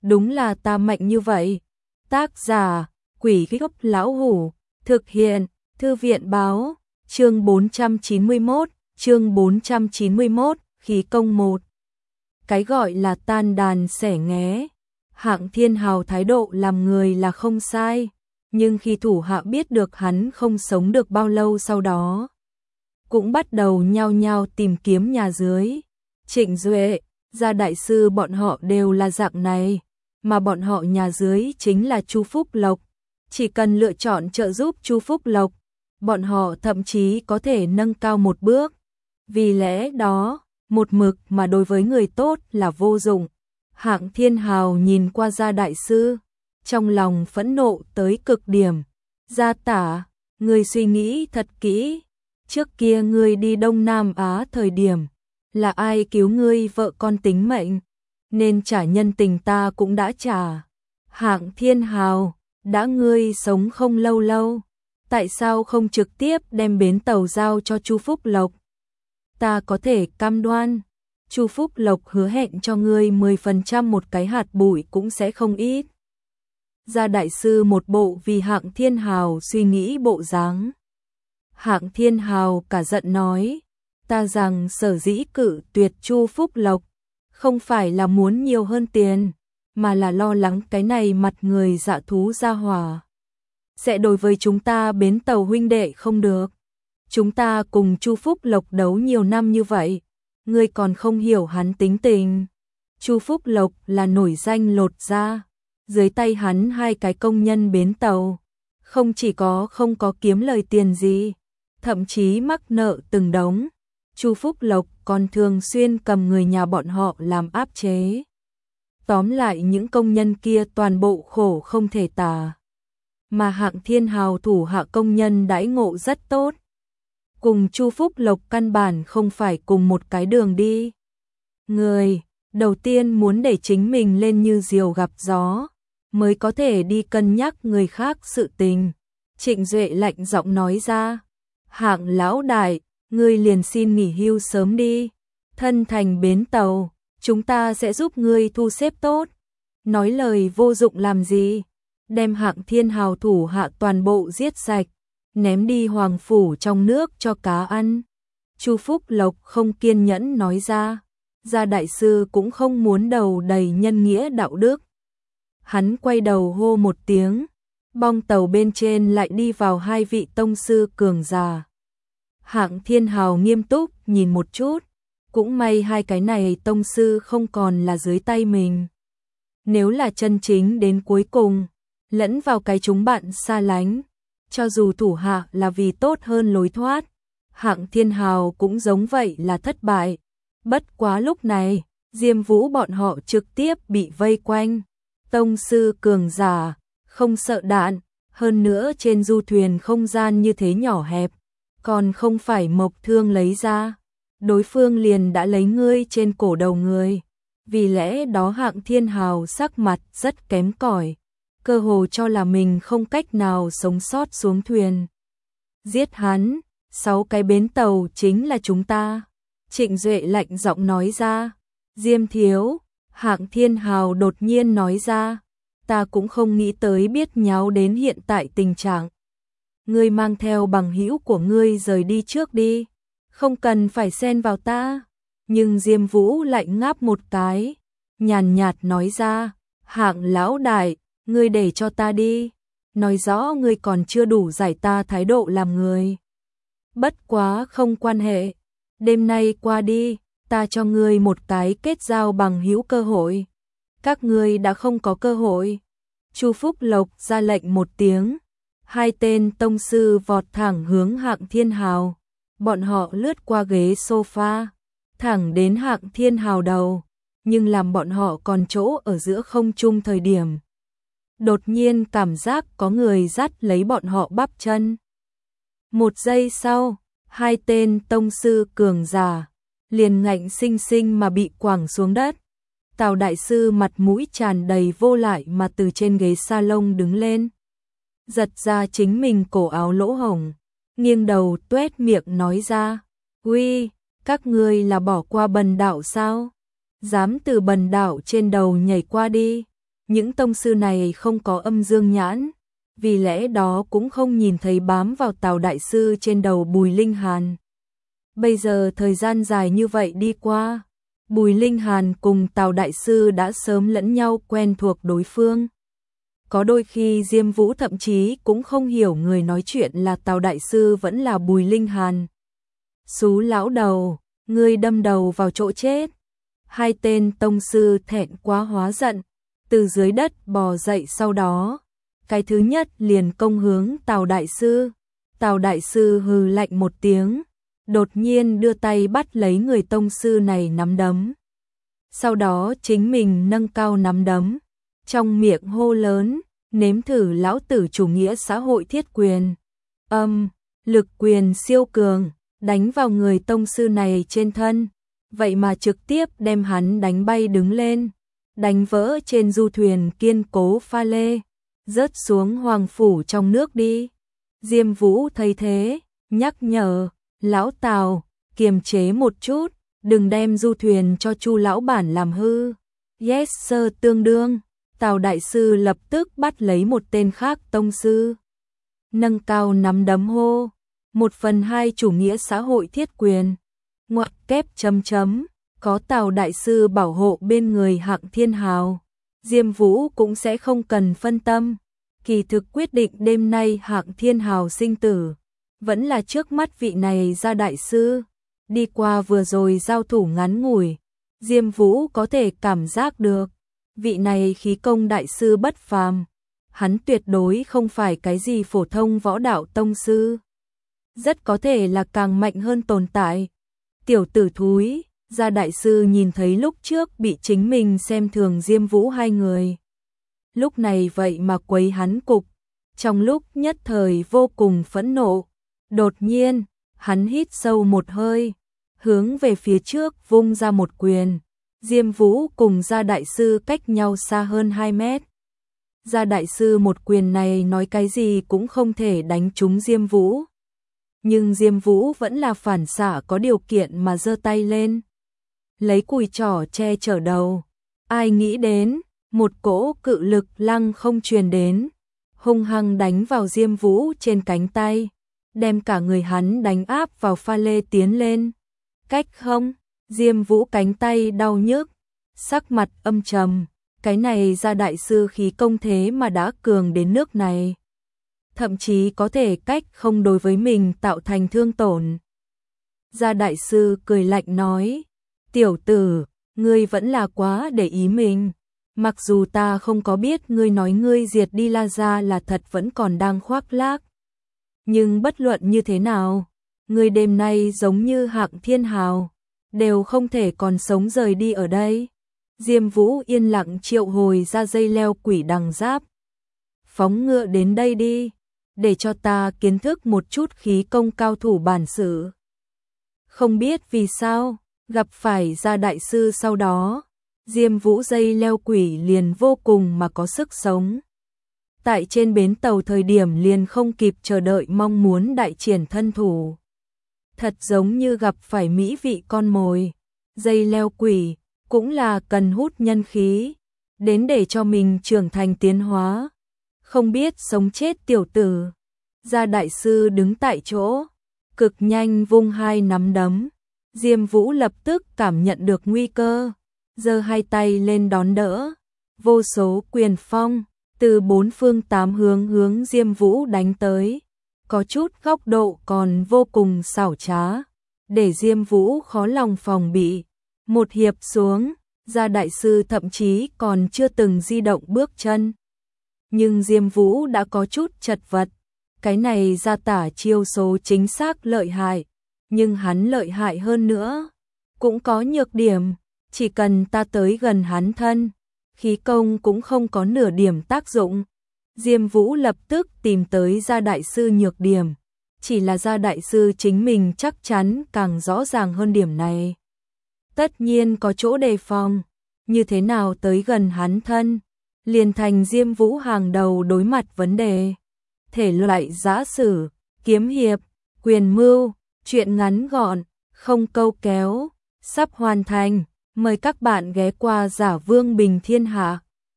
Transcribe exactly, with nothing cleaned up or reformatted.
đúng là ta mạnh như vậy. Tác giả, Quỷ Gốc Lão Hủ, thực hiện, Thư viện Báo, chương bốn trăm chín mươi mốt, chương bốn trăm chín mươi mốt, khí công một. Cái gọi là tan đàn xẻ nghé, Hạng Thiên Hào thái độ làm người là không sai, nhưng khi thủ hạ biết được hắn không sống được bao lâu sau đó, cũng bắt đầu nhao nhao tìm kiếm nhà dưới. Trịnh Duệ, Gia đại sư bọn họ đều là dạng này, mà bọn họ nhà dưới chính là Chu Phúc Lộc. Chỉ cần lựa chọn trợ giúp Chu Phúc Lộc, bọn họ thậm chí có thể nâng cao một bước. Vì lẽ đó, một mực mà đối với người tốt là vô dụng. Hạng Thiên Hào nhìn qua Gia đại sư, trong lòng phẫn nộ tới cực điểm. Gia tả, ngươi suy nghĩ thật kỹ, trước kia ngươi đi Đông Nam Á thời điểm, là ai cứu ngươi vợ con tính mệnh, nên trả nhân tình ta cũng đã trả. Hạng Thiên Hào, đã ngươi sống không lâu lâu, tại sao không trực tiếp đem bến tàu giao cho Chu Phúc Lộc? Ta có thể cam đoan, Chu Phúc Lộc hứa hẹn cho ngươi mười phần trăm một cái hạt bụi cũng sẽ không ít. Gia đại sư một bộ vì Hạng Thiên Hào suy nghĩ bộ dáng. Hạng Thiên Hào cả giận nói, ta rằng sở dĩ cự tuyệt Chu Phúc Lộc, không phải là muốn nhiều hơn tiền, mà là lo lắng cái này mặt người dạ thú gia hỏa sẽ đối với chúng ta bến tàu huynh đệ không được. Chúng ta cùng Chu Phúc Lộc đấu nhiều năm như vậy, ngươi còn không hiểu hắn tính tình. Chu Phúc Lộc là nổi danh lột da, dưới tay hắn hai cái công nhân bến tàu, không chỉ có không có kiếm lời tiền gì, thậm chí mắc nợ từng đống. Chu Phúc Lộc còn thường xuyên cầm người nhà bọn họ làm áp chế. Tóm lại những công nhân kia toàn bộ khổ không thể tả. Mà Hạng Thiên Hào thủ hạ công nhân đãi ngộ rất tốt. Cùng Chu Phúc Lộc căn bản không phải cùng một cái đường đi. Người, đầu tiên muốn để chính mình lên như diều gặp gió, mới có thể đi cân nhắc người khác sự tình. Trịnh Duệ lạnh giọng nói ra, Hạng lão đại, ngươi liền xin nghỉ hưu sớm đi, thân thành bến tàu, chúng ta sẽ giúp ngươi thu xếp tốt. Nói lời vô dụng làm gì, đem Hạng Thiên Hào thủ hạ toàn bộ giết sạch, ném đi hoàng phủ trong nước cho cá ăn. Chu Phúc Lộc không kiên nhẫn nói ra, Gia đại sư cũng không muốn đầu đầy nhân nghĩa đạo đức. Hắn quay đầu hô một tiếng, bong tàu bên trên lại đi vào hai vị tông sư cường giả. Hạng Thiên Hào nghiêm túc nhìn một chút, cũng may hai cái này tông sư không còn là dưới tay mình. Nếu là chân chính đến cuối cùng, lẫn vào cái chúng bạn xa lánh, cho dù thủ hạ là vì tốt hơn lối thoát, Hạng Thiên Hào cũng giống vậy là thất bại. Bất quá lúc này, Diêm Vũ bọn họ trực tiếp bị vây quanh. Tông sư cường giả, không sợ đạn, hơn nữa trên du thuyền không gian như thế nhỏ hẹp, còn không phải mộc thương lấy ra, đối phương liền đã lấy ngươi trên cổ đầu người. Vì lẽ đó Hạng Thiên Hào sắc mặt rất kém cỏi, cơ hồ cho là mình không cách nào sống sót xuống thuyền. Giết hắn, sáu cái bến tàu chính là chúng ta. Trịnh Duệ lạnh giọng nói ra. Diêm thiếu, Hạng Thiên Hào đột nhiên nói ra, ta cũng không nghĩ tới biết nháo đến hiện tại tình trạng. Ngươi mang theo bằng hữu của ngươi rời đi trước đi, không cần phải xen vào ta. Nhưng Diêm Vũ lại ngáp một cái, nhàn nhạt nói ra, Hạng lão đại, ngươi để cho ta đi, nói rõ ngươi còn chưa đủ giải ta thái độ làm người. Bất quá không quan hệ, đêm nay qua đi, ta cho ngươi một cái kết giao bằng hữu cơ hội. Các ngươi đã không có cơ hội. Chu Phúc Lộc ra lệnh một tiếng, hai tên tông sư vọt thẳng hướng Hạng Thiên Hào. Bọn họ lướt qua ghế sofa, thẳng đến Hạng Thiên Hào đầu, nhưng làm bọn họ còn chỗ ở giữa không trung thời điểm. Đột nhiên cảm giác có người dắt lấy bọn họ bắp chân. Một giây sau, hai tên tông sư cường giả liền ngạnh sinh sinh mà bị quẳng xuống đất. Tào đại sư mặt mũi tràn đầy vô lại mà từ trên ghế salon đứng lên, giật ra chính mình cổ áo lỗ hổng, nghiêng đầu tuét miệng nói ra, uy, các ngươi là bỏ qua bần đạo sao? Dám từ bần đạo trên đầu nhảy qua đi, Những tông sư này không có âm dương nhãn, vì lẽ đó cũng không nhìn thấy bám vào Tào đại sư trên đầu Bùi Linh Hàn. Bây giờ thời gian dài như vậy đi qua, Bùi Linh Hàn cùng Tào đại sư đã sớm lẫn nhau quen thuộc đối phương. Có đôi khi Diêm Vũ thậm chí cũng không hiểu người nói chuyện là Tào đại sư vẫn là Bùi Linh Hàn. Xú lão đầu, ngươi đâm đầu vào chỗ chết. Hai tên tông sư thẹn quá hóa giận, từ dưới đất bò dậy, sau đó cái thứ nhất liền công hướng Tào đại sư. Tào đại sư hừ lạnh một tiếng, đột nhiên đưa tay bắt lấy người tông sư này nắm đấm. Sau đó chính mình nâng cao nắm đấm, trong miệng hô lớn, nếm thử lão tử chủ nghĩa xã hội thiết quyền. Âm, lực quyền siêu cường, đánh vào người tông sư này trên thân, vậy mà trực tiếp đem hắn đánh bay đứng lên, đánh vỡ trên du thuyền kiên cố pha lê, rớt xuống hoàng phủ trong nước đi. Diêm Vũ thấy thế, nhắc nhở, lão Tào, kiềm chế một chút, đừng đem du thuyền cho Chu lão bản làm hư. Yes sir, tương đương. Tào đại sư lập tức bắt lấy một tên khác tông sư, nâng cao nắm đấm hô, một phần hai chủ nghĩa xã hội thiết quyền. Ngoặc kép chấm chấm, có Tào đại sư bảo hộ bên người Hạng Thiên Hào, Diêm Vũ cũng sẽ không cần phân tâm. Kỳ thực quyết định đêm nay Hạng Thiên Hào sinh tử, vẫn là trước mắt vị này gia đại sư. Đi qua vừa rồi giao thủ ngắn ngủi, Diêm Vũ có thể cảm giác được, vị này khí công đại sư bất phàm, hắn tuyệt đối không phải cái gì phổ thông võ đạo tông sư, rất có thể là càng mạnh hơn tồn tại. Tiểu tử thúi, gia đại sư nhìn thấy lúc trước bị chính mình xem thường Diêm Vũ hai người, lúc này vậy mà quấy hắn cục, trong lúc nhất thời vô cùng phẫn nộ. Đột nhiên, hắn hít sâu một hơi, hướng về phía trước vung ra một quyền. Diêm Vũ cùng gia đại sư cách nhau xa hơn hai mét. Gia đại sư một quyền này nói cái gì cũng không thể đánh trúng Diêm Vũ. Nhưng Diêm Vũ vẫn là phản xạ có điều kiện mà giơ tay lên, lấy cùi trỏ che chở đầu. Ai nghĩ đến, một cỗ cự lực lăng không truyền đến, hung hăng đánh vào Diêm Vũ trên cánh tay, đem cả người hắn đánh áp vào pha lê tiến lên. Cách không, Diêm Vũ cánh tay đau nhức, sắc mặt âm trầm, cái này gia đại sư khí công thế mà đã cường đến nước này, thậm chí có thể cách không đối với mình tạo thành thương tổn. Gia đại sư cười lạnh nói, tiểu tử, ngươi vẫn là quá để ý mình, mặc dù ta không có biết ngươi nói ngươi diệt đi La gia là thật vẫn còn đang khoác lác. Nhưng bất luận như thế nào, ngươi đêm nay giống như Hạng Thiên Hào, đều không thể còn sống rời đi ở đây. Diêm Vũ yên lặng triệu hồi ra dây leo quỷ đằng giáp. Phóng ngựa đến đây đi, để cho ta kiến thức một chút khí công cao thủ bản sự. Không biết vì sao, gặp phải gia đại sư sau đó, Diêm Vũ dây leo quỷ liền vô cùng mà có sức sống. Tại trên bến tàu thời điểm liền không kịp chờ đợi mong muốn đại triển thân thủ. Thật giống như gặp phải mỹ vị con mồi. Dây leo quỷ cũng là cần hút nhân khí, đến để cho mình trưởng thành tiến hóa. Không biết sống chết tiểu tử. Gia đại sư đứng tại chỗ, cực nhanh vung hai nắm đấm. Diêm Vũ lập tức cảm nhận được nguy cơ, giơ hai tay lên đón đỡ. Vô số quyền phong từ bốn phương tám hướng hướng Diêm Vũ đánh tới, có chút góc độ còn vô cùng xảo trá, để Diêm Vũ khó lòng phòng bị. Một hiệp xuống, gia đại sư thậm chí còn chưa từng di động bước chân. Nhưng Diêm Vũ đã có chút chật vật, cái này gia tả chiêu số chính xác lợi hại, nhưng hắn lợi hại hơn nữa, cũng có nhược điểm, chỉ cần ta tới gần hắn thân, khí công cũng không có nửa điểm tác dụng. Diêm Vũ lập tức tìm tới gia đại sư nhược điểm, chỉ là gia đại sư chính mình chắc chắn càng rõ ràng hơn điểm này. Tất nhiên có chỗ đề phòng, như thế nào tới gần hắn thân, liền thành Diêm Vũ hàng đầu đối mặt vấn đề. Thể loại giã sử, kiếm hiệp, quyền mưu, truyện ngắn gọn, không câu kéo, sắp hoàn thành. Mời các bạn ghé qua Giả Vương Bình Thiên Hạ.